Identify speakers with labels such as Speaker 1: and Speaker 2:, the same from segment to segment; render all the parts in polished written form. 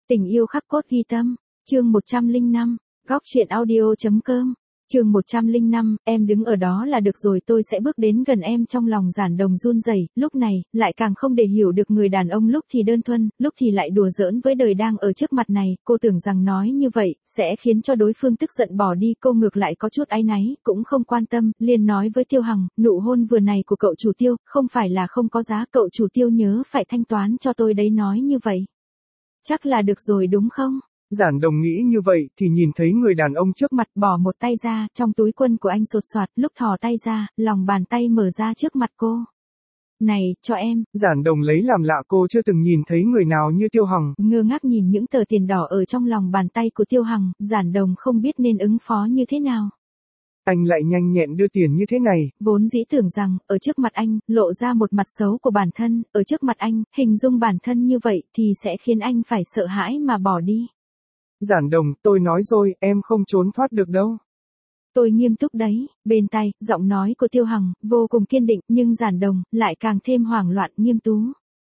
Speaker 1: Tình yêu khắc cốt ghi tâm, chương 105, góc truyện audio.com, chương 105, em đứng ở đó là được rồi, tôi sẽ bước đến gần em. Trong lòng Giản Đồng run rẩy, lúc này, lại càng không để hiểu được người đàn ông lúc thì đơn thuần, lúc thì lại đùa giỡn với đời đang ở trước mặt này. Cô tưởng rằng nói như vậy, sẽ khiến cho đối phương tức giận bỏ đi, cô ngược lại có chút áy náy, cũng không quan tâm, liền nói với Tiêu Hằng, nụ hôn vừa này của cậu chủ Tiêu, không phải là không có giá, cậu chủ Tiêu nhớ phải thanh toán cho tôi đấy. Nói như vậy, chắc là được rồi đúng không?
Speaker 2: Giản Đồng nghĩ như vậy thì nhìn thấy người đàn ông trước mặt
Speaker 1: bỏ một tay ra, trong túi quần của anh sột soạt, lúc thò tay ra, lòng bàn tay mở ra trước mặt cô. Này, cho em.
Speaker 2: Giản Đồng lấy làm lạ, cô chưa từng nhìn thấy người nào như Tiêu Hằng.
Speaker 1: Ngơ ngác nhìn những tờ tiền đỏ ở trong lòng bàn tay của Tiêu Hằng, Giản Đồng không biết nên ứng phó như thế nào.
Speaker 2: Anh lại nhanh nhẹn đưa tiền như thế này.
Speaker 1: Vốn dĩ tưởng rằng, ở trước mặt anh, lộ ra một mặt xấu của bản thân, ở trước mặt anh, hình dung bản thân như vậy thì sẽ khiến anh phải sợ hãi mà bỏ đi.
Speaker 2: Giản Đồng, tôi nói rồi, em không trốn thoát được đâu.
Speaker 1: Tôi nghiêm túc đấy. Bên tai, giọng nói của Tiêu Hằng, vô cùng kiên định, nhưng Giản Đồng, lại càng thêm hoảng loạn. Nghiêm tú.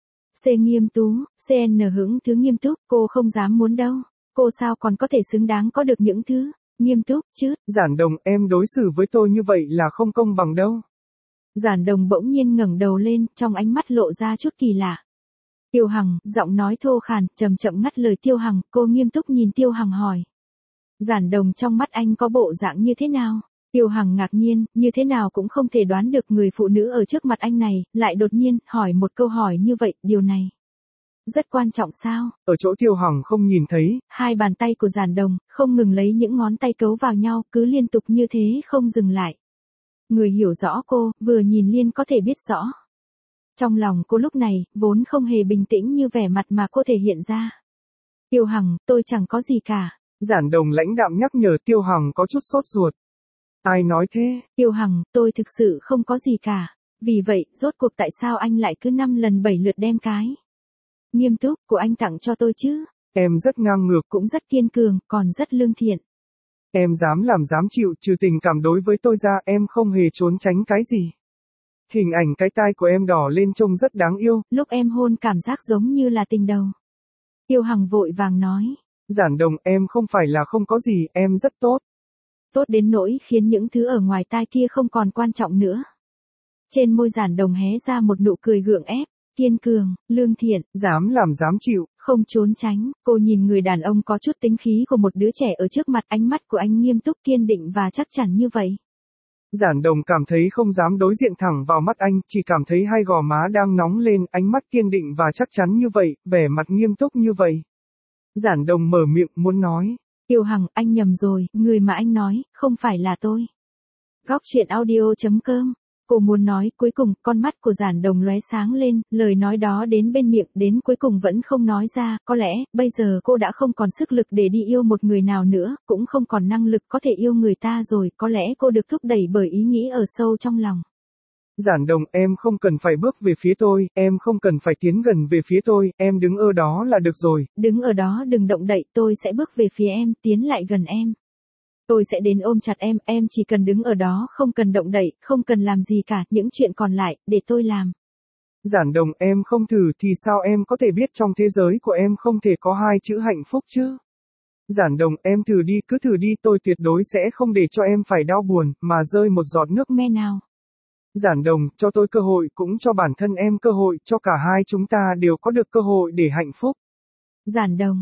Speaker 1: Nghiêm tú, CN hững thứ nghiêm túc, cô không dám muốn đâu. Cô sao còn có thể xứng đáng có được những thứ nghiêm túc chứ?
Speaker 2: Giản Đồng, em đối xử với tôi như vậy là không công bằng đâu.
Speaker 1: Giản Đồng bỗng nhiên ngẩng đầu lên, trong ánh mắt lộ ra chút kỳ lạ. Tiêu Hằng, giọng nói thô khàn, chậm chậm ngắt lời Tiêu Hằng, cô nghiêm túc nhìn Tiêu Hằng hỏi. Giản Đồng, trong mắt anh có bộ dạng như thế nào? Tiêu Hằng ngạc nhiên, như thế nào cũng không thể đoán được người phụ nữ ở trước mặt anh này, lại đột nhiên, hỏi một câu hỏi như vậy, điều này rất quan trọng sao?
Speaker 2: Ở chỗ Tiêu Hằng không nhìn thấy.
Speaker 1: Hai bàn tay của Giản Đồng, không ngừng lấy những ngón tay cấu vào nhau, cứ liên tục như thế không dừng lại. Người hiểu rõ cô, vừa nhìn liền có thể biết rõ. Trong lòng cô lúc này, vốn không hề bình tĩnh như vẻ mặt mà cô thể hiện ra. Tiêu Hằng, tôi chẳng có gì cả.
Speaker 2: Giản Đồng lãnh đạm nhắc nhở. Tiêu Hằng có chút sốt ruột. Ai nói thế?
Speaker 1: Tiêu Hằng, tôi thực sự không có gì cả. Vì vậy, rốt cuộc tại sao anh lại cứ 5 lần 7 lượt đem cái nghiêm túc của anh tặng cho tôi chứ?
Speaker 2: Em rất ngang ngược,
Speaker 1: cũng rất kiên cường, còn rất lương thiện.
Speaker 2: Em dám làm dám chịu, trừ tình cảm đối với tôi ra, em không hề trốn tránh cái gì. Hình ảnh cái tai của em đỏ lên trông rất đáng yêu.
Speaker 1: Lúc em hôn cảm giác giống như là tình đầu. Tiêu Hằng vội vàng nói.
Speaker 2: Giản Đồng, em không phải là không có gì, em rất tốt.
Speaker 1: Tốt đến nỗi khiến những thứ ở ngoài tai kia không còn quan trọng nữa. Trên môi Giản Đồng hé ra một nụ cười gượng ép, kiên cường, lương thiện,
Speaker 2: dám làm dám chịu,
Speaker 1: không trốn tránh. Cô nhìn người đàn ông có chút tính khí của một đứa trẻ ở trước mặt, ánh mắt của anh nghiêm túc kiên định và chắc chắn như vậy.
Speaker 2: Giản Đồng cảm thấy không dám đối diện thẳng vào mắt anh, chỉ cảm thấy hai gò má đang nóng lên, ánh mắt kiên định và chắc chắn như vậy, vẻ mặt nghiêm túc như vậy. Giản Đồng mở miệng muốn nói.
Speaker 1: Tiêu Hằng, anh nhầm rồi, người mà anh nói, không phải là tôi. Góc truyện audio.com. Cô muốn nói, cuối cùng, con mắt của Giản Đồng lóe sáng lên, lời nói đó đến bên miệng, đến cuối cùng vẫn không nói ra, có lẽ, bây giờ cô đã không còn sức lực để đi yêu một người nào nữa, cũng không còn năng lực có thể yêu người ta rồi, có lẽ cô được thúc đẩy bởi ý nghĩ ở sâu trong lòng.
Speaker 2: Giản Đồng, em không cần phải bước về phía tôi, em không cần phải tiến gần về phía tôi, em đứng ở đó là được rồi.
Speaker 1: Đứng ở đó đừng động đậy, tôi sẽ bước về phía em, tiến lại gần em. Tôi sẽ đến ôm chặt em chỉ cần đứng ở đó, không cần động đậy, không cần làm gì cả, những chuyện còn lại, để tôi làm.
Speaker 2: Giản Đồng, em không thử thì sao em có thể biết trong thế giới của em không thể có hai chữ hạnh phúc chứ? Giản Đồng, em thử đi, cứ thử đi, tôi tuyệt đối sẽ không để cho em phải đau buồn, mà rơi một giọt nước
Speaker 1: me nào.
Speaker 2: Giản Đồng, cho tôi cơ hội, cũng cho bản thân em cơ hội, cho cả hai chúng ta đều có được cơ hội để hạnh phúc.
Speaker 1: Giản Đồng,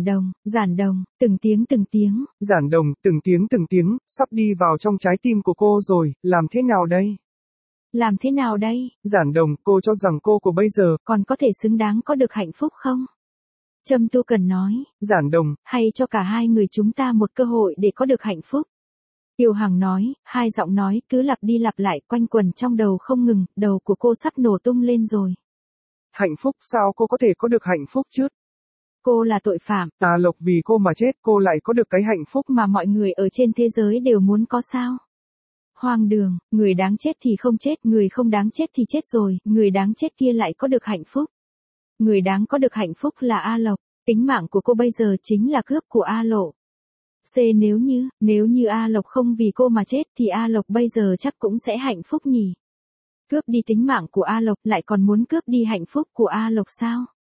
Speaker 1: Giản Đồng, từng tiếng.
Speaker 2: Giản Đồng, từng tiếng, sắp đi vào trong trái tim của cô rồi, làm thế nào đây?
Speaker 1: Làm thế nào đây?
Speaker 2: Giản Đồng, cô cho rằng cô của bây giờ
Speaker 1: còn có thể xứng đáng có được hạnh phúc không? Trâm Tu Cần nói.
Speaker 2: Giản Đồng,
Speaker 1: hay cho cả hai người chúng ta một cơ hội để có được hạnh phúc. Tiêu Hằng nói, hai giọng nói cứ lặp đi lặp lại quanh quẩn trong đầu không ngừng, đầu của cô sắp nổ tung lên rồi.
Speaker 2: Hạnh phúc, sao cô có thể có được hạnh phúc chứ?
Speaker 1: Cô là tội phạm.
Speaker 2: À Lộc, vì cô mà chết, cô lại có được cái hạnh phúc
Speaker 1: mà mọi người ở trên thế giới đều muốn có sao? Hoang đường, người đáng chết thì không chết, người không đáng chết thì chết rồi, người đáng chết kia lại có được hạnh phúc. Người đáng có được hạnh phúc là A Lộc, tính mạng của cô bây giờ chính là cướp của A Lộ. Nếu như A Lộc không vì cô mà chết thì A Lộc bây giờ chắc cũng sẽ hạnh phúc nhỉ. Cướp đi tính mạng của A Lộc lại còn muốn cướp đi hạnh phúc của A Lộc sao?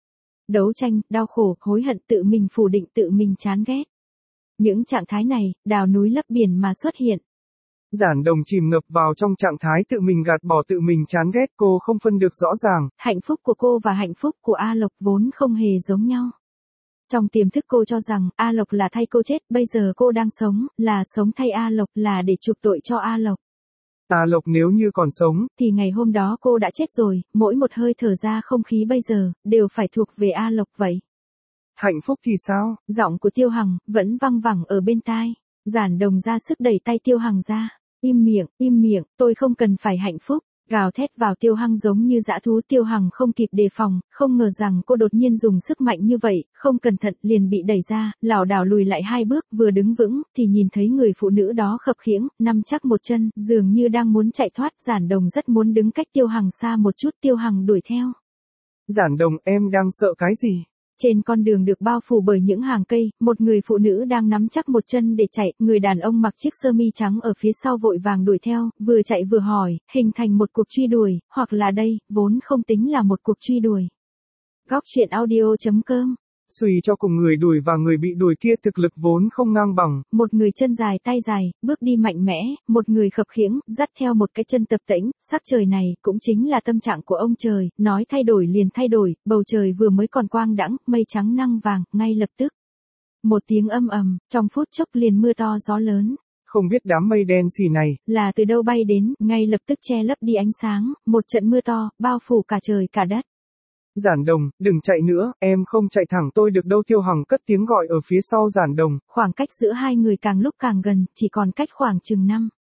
Speaker 1: đấu tranh, đau khổ, hối hận, tự mình phủ định, tự mình chán ghét. Những trạng thái này, đào núi lấp biển mà xuất hiện.
Speaker 2: Giản Đồng chìm ngập vào trong trạng thái tự mình gạt bỏ, tự mình chán ghét, cô không phân được rõ ràng.
Speaker 1: Hạnh phúc của cô và hạnh phúc của A Lộc vốn không hề giống nhau. Trong tiềm thức cô cho rằng A Lộc là thay cô chết, bây giờ cô đang sống, là sống thay A Lộc, là để chuộc tội cho A Lộc.
Speaker 2: A Lộc nếu như còn sống,
Speaker 1: thì ngày hôm đó cô đã chết rồi, mỗi một hơi thở ra không khí bây giờ, đều phải thuộc về A Lộc vậy.
Speaker 2: Hạnh phúc thì sao?
Speaker 1: Giọng của Tiêu Hằng vẫn văng vẳng ở bên tai. Giản Đồng ra sức đẩy tay Tiêu Hằng ra. Im miệng, tôi không cần phải hạnh phúc. Gào thét vào Tiêu Hằng giống như dã thú. Tiêu Hằng không kịp đề phòng, không ngờ rằng cô đột nhiên dùng sức mạnh như vậy, không cẩn thận liền bị đẩy ra, lảo đảo lùi lại 2 bước, vừa đứng vững, thì nhìn thấy người phụ nữ đó khập khiễng, nằm chắc một chân, dường như đang muốn chạy thoát. Giản Đồng rất muốn đứng cách Tiêu Hằng xa một chút, Tiêu Hằng đuổi theo.
Speaker 2: Giản Đồng, em đang sợ cái gì?
Speaker 1: Trên con đường được bao phủ bởi những hàng cây, một người phụ nữ đang nắm chắc một chân để chạy, người đàn ông mặc chiếc sơ mi trắng ở phía sau vội vàng đuổi theo, vừa chạy vừa hỏi, hình thành một cuộc truy đuổi, hoặc là đây, vốn không tính là một cuộc truy đuổi. Góc truyện audio.com.
Speaker 2: Suy cho cùng người đuổi và người bị đuổi kia thực lực vốn không ngang bằng.
Speaker 1: Một người chân dài tay dài, bước đi mạnh mẽ, một người khập khiễng, dắt theo một cái chân tập tễnh, sắc trời này cũng chính là tâm trạng của ông trời, nói thay đổi liền thay đổi, bầu trời vừa mới còn quang đãng, mây trắng năng vàng, ngay lập tức. Một tiếng âm ầm, trong phút chốc liền mưa to gió lớn.
Speaker 2: Không biết đám mây đen xì này
Speaker 1: là từ đâu bay đến, ngay lập tức che lấp đi ánh sáng, một trận mưa to, bao phủ cả trời cả đất.
Speaker 2: Giản Đồng, đừng chạy nữa, em không chạy thẳng tôi được đâu. Tiêu Hằng cất tiếng gọi ở phía sau Giản Đồng.
Speaker 1: Khoảng cách giữa hai người càng lúc càng gần, chỉ còn cách khoảng chừng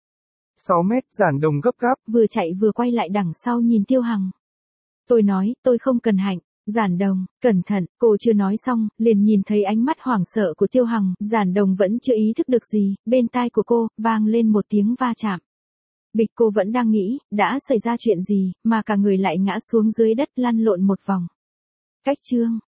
Speaker 2: 6 mét. Giản Đồng gấp gáp,
Speaker 1: vừa chạy vừa quay lại đằng sau nhìn Tiêu Hằng. Tôi nói, tôi không cần hạnh. Giản Đồng, cẩn thận, cô chưa nói xong, liền nhìn thấy ánh mắt hoảng sợ của Tiêu Hằng. Giản Đồng vẫn chưa ý thức được gì, bên tai của cô, vang lên một tiếng va chạm. Bịch, cô vẫn đang nghĩ, đã xảy ra chuyện gì, mà cả người lại ngã xuống dưới đất lăn lộn một vòng. Cách chương